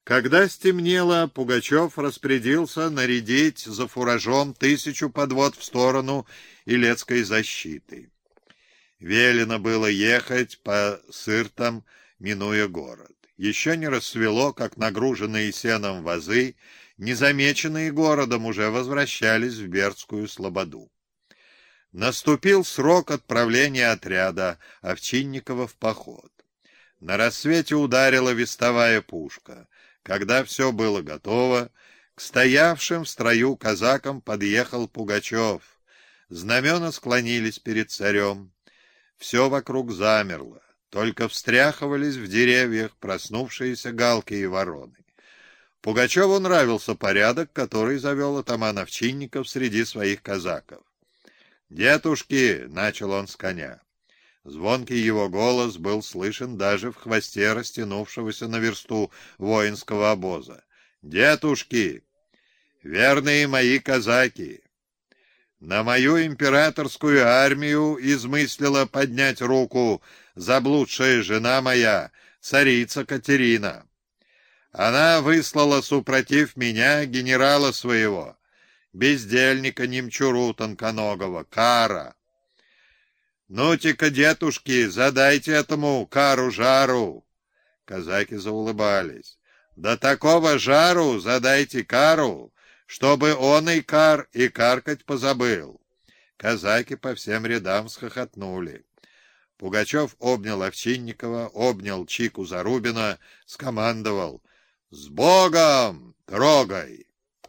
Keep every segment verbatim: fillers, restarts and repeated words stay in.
Когда стемнело, Пугачев распорядился нарядить за фуражом тысячу подвод в сторону Илецкой защиты. Велено было ехать по сыртам, минуя город. Еще не рассвело, как нагруженные сеном вазы, незамеченные городом, уже возвращались в Бердскую слободу. Наступил срок отправления отряда Овчинникова в поход. На рассвете ударила вестовая пушка. Когда все было готово, к стоявшим в строю казакам подъехал Пугачев. Знамена склонились перед царем. Все вокруг замерло, только встряхивались в деревьях проснувшиеся галки и вороны. Пугачеву нравился порядок, который завел атаман Овчинников среди своих казаков. «Детушки!» — начал он с коня. Звонкий его голос был слышен даже в хвосте растянувшегося на версту воинского обоза. «Детушки! Верные мои казаки! На мою императорскую армию измыслила поднять руку заблудшая жена моя, царица Катерина. Она выслала супротив меня генерала своего, бездельника немчуру тонконогого, Кара. Ну-те-ка, детушки, задайте этому Кару жару!» Казаки заулыбались. «Да такого жару задайте Кару, чтобы он и кар, и каркать позабыл!» Казаки по всем рядам схохотнули. Пугачев обнял Овчинникова, обнял Чику Зарубина, скомандовал: «С Богом! Трогай!»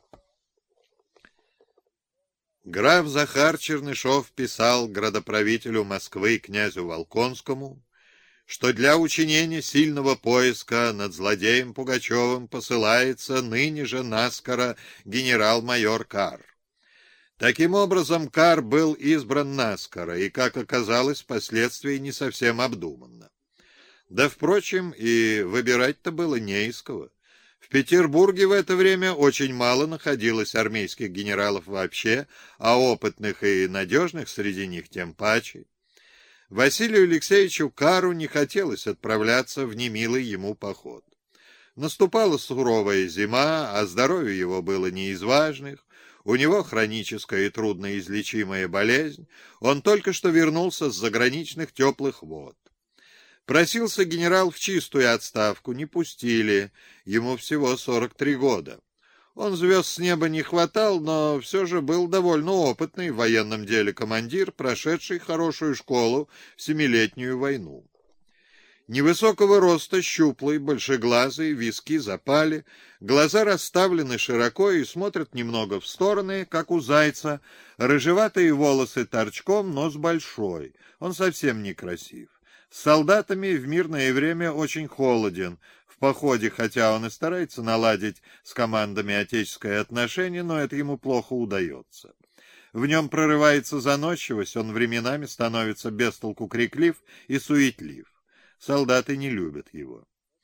Граф Захар Чернышов писал градоправителю Москвы князю Волконскому, что для учинения сильного поиска над злодеем Пугачевым посылается ныне же наскоро генерал-майор Кар. Таким образом, Кар был избран наскоро и, как оказалось, впоследствии не совсем обдуманно. Да, впрочем, и выбирать-то было не из кого. В Петербурге в это время очень мало находилось армейских генералов вообще, а опытных и надежных среди них тем паче. Василию Алексеевичу Кару не хотелось отправляться в немилый ему поход. Наступала суровая зима, а здоровье его было не из важных, у него хроническая и трудноизлечимая болезнь, он только что вернулся с заграничных теплых вод. Просился генерал в чистую отставку, не пустили, ему всего сорок три года. Он звезд с неба не хватал, но все же был довольно опытный в военном деле командир, прошедший хорошую школу в Семилетнюю войну. Невысокого роста, щуплый, большеглазый, виски запали, глаза расставлены широко и смотрят немного в стороны, как у зайца, рыжеватые волосы торчком, нос большой, он совсем некрасив. С солдатами в мирное время очень холоден. В походе, хотя он и старается наладить с командами отеческое отношение, но это ему плохо удается. В нем прорывается заносчивость, он временами становится бестолку криклив и суетлив. Солдаты не любят его.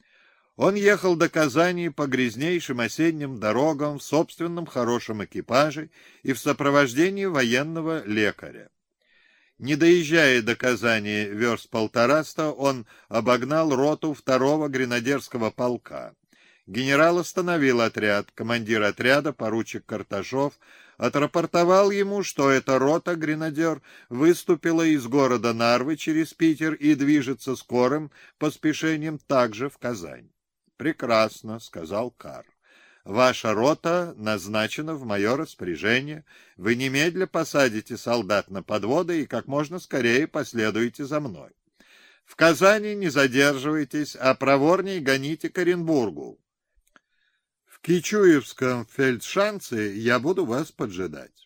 Он ехал до Казани по грязнейшим осенним дорогам в собственном хорошем экипаже и в сопровождении военного лекаря. Не доезжая до Казани верст полтораста, он обогнал роту второго гренадерского полка. Генерал остановил отряд. Командир отряда, поручик Карташов, отрапортовал ему, что эта рота, гренадер, выступила из города Нарвы через Питер и движется скорым поспешением также в Казань. «Прекрасно», — сказал Кар. «Ваша рота назначена в мое распоряжение. Вы немедля посадите солдат на подводы и как можно скорее последуете за мной. В Казани не задерживайтесь, а проворней гоните к Оренбургу. В Кичуевском фельдшанце я буду вас поджидать».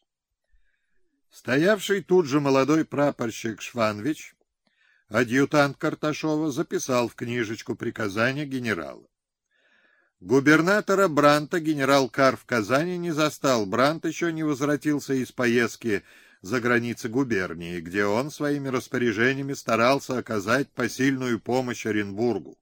Стоявший тут же молодой прапорщик Шванвич, адъютант Карташова, записал в книжечку приказания генерала. Губернатора Бранта генерал Кар в Казани не застал. Брант еще не возвратился из поездки за границы губернии, где он своими распоряжениями старался оказать посильную помощь Оренбургу.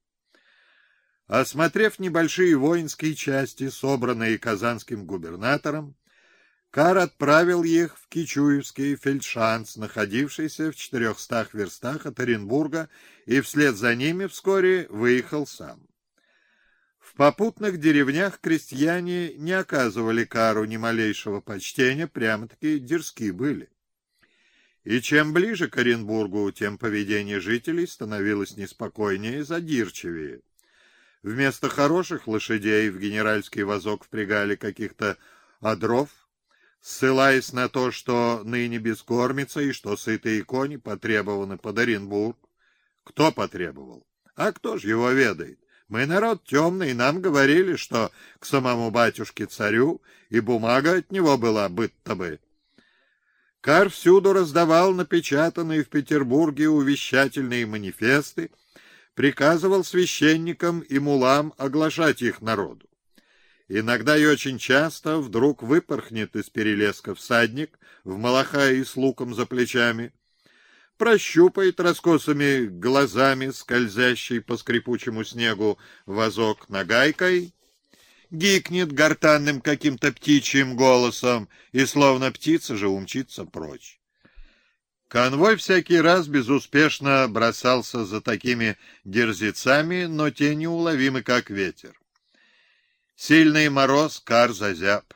Осмотрев небольшие воинские части, собранные казанским губернатором, Кар отправил их в Кичуевский фельдшанц, находившийся в четырехстах верстах от Оренбурга, и вслед за ними вскоре выехал сам. В В попутных деревнях крестьяне не оказывали кару ни малейшего почтения, прямо-таки дерзки были. И чем ближе к Оренбургу, тем поведение жителей становилось неспокойнее и задирчивее. Вместо хороших лошадей в генеральский вазок впрягали каких-то одров, ссылаясь на то, что ныне бескормица и что сытые кони потребованы под Оренбург. Кто потребовал? А кто ж его ведает? Мы народ темный, нам говорили, что к самому батюшке-царю и бумага от него была быть-то бы. Кар всюду раздавал напечатанные в Петербурге увещательные манифесты, приказывал священникам и мулам оглашать их народу. Иногда и очень часто вдруг выпорхнет из перелеска всадник в малахае и с луком за плечами, прощупает раскосыми глазами скользящий по скрипучему снегу вазок нагайкой, гикнет гортанным каким-то птичьим голосом и, словно птица же, умчится прочь. Конвой всякий раз безуспешно бросался за такими дерзецами, но те неуловимы, как ветер. Сильный мороз Кар зазяб.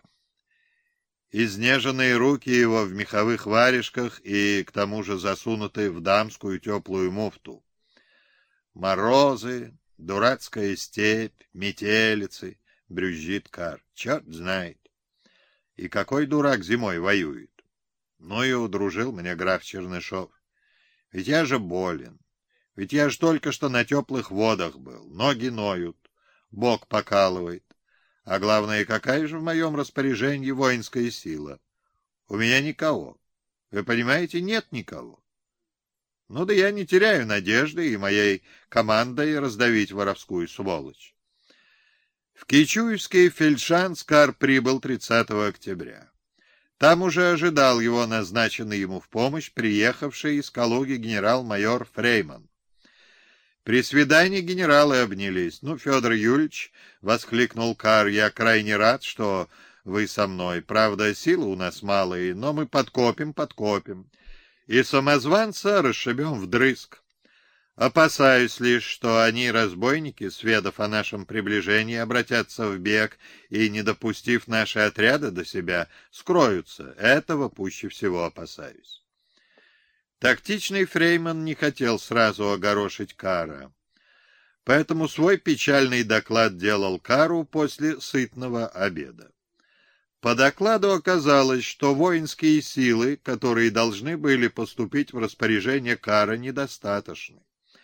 Изнеженные руки его в меховых варежках и, к тому же, засунутые в дамскую теплую муфту. Морозы, дурацкая степь, метелицы, брюзжит Кар. Черт знает. И какой дурак зимой воюет? Ну и удружил мне граф Чернышов. Ведь я же болен. Ведь я ж только что на теплых водах был. Ноги ноют, бок покалывает. А главное, какая же в моем распоряжении воинская сила? У меня никого. Вы понимаете, нет никого. Ну да я не теряю надежды и моей командой раздавить воровскую сволочь. В Кичуевский фельдшанц Кар прибыл тридцатого октября. Там уже ожидал его назначенный ему в помощь приехавший из Калуги генерал-майор Фрейман. При свидании генералы обнялись. «Ну, Федор Юльевич, — воскликнул Кар, — я крайне рад, что вы со мной. Правда, силы у нас малые, но мы подкопим, подкопим. И самозванца расшибем вдрызг. Опасаюсь лишь, что они, разбойники, сведав о нашем приближении, обратятся в бег и, не допустив наши отряды до себя, скроются. Этого пуще всего опасаюсь». Тактичный Фрейман не хотел сразу огорошить Кара, поэтому свой печальный доклад делал Кару после сытного обеда. По докладу оказалось, что воинские силы, которые должны были поступить в распоряжение Кара, недостаточны.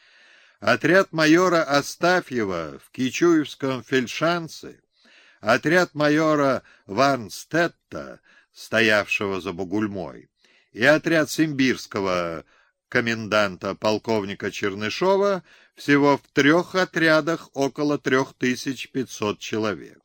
Отряд майора Астафьева в Кичуевском фельдшанце, отряд майора Варнстетта, стоявшего за Бугульмой, и отряд симбирского коменданта полковника Чернышова, всего в трех отрядах около трех тысяч пятисот человек.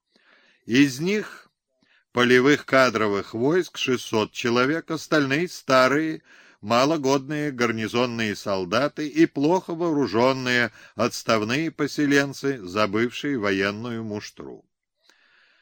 Из них полевых кадровых войск шестьсот человек, остальные старые, малогодные гарнизонные солдаты и плохо вооруженные отставные поселенцы, забывшие военную муштру.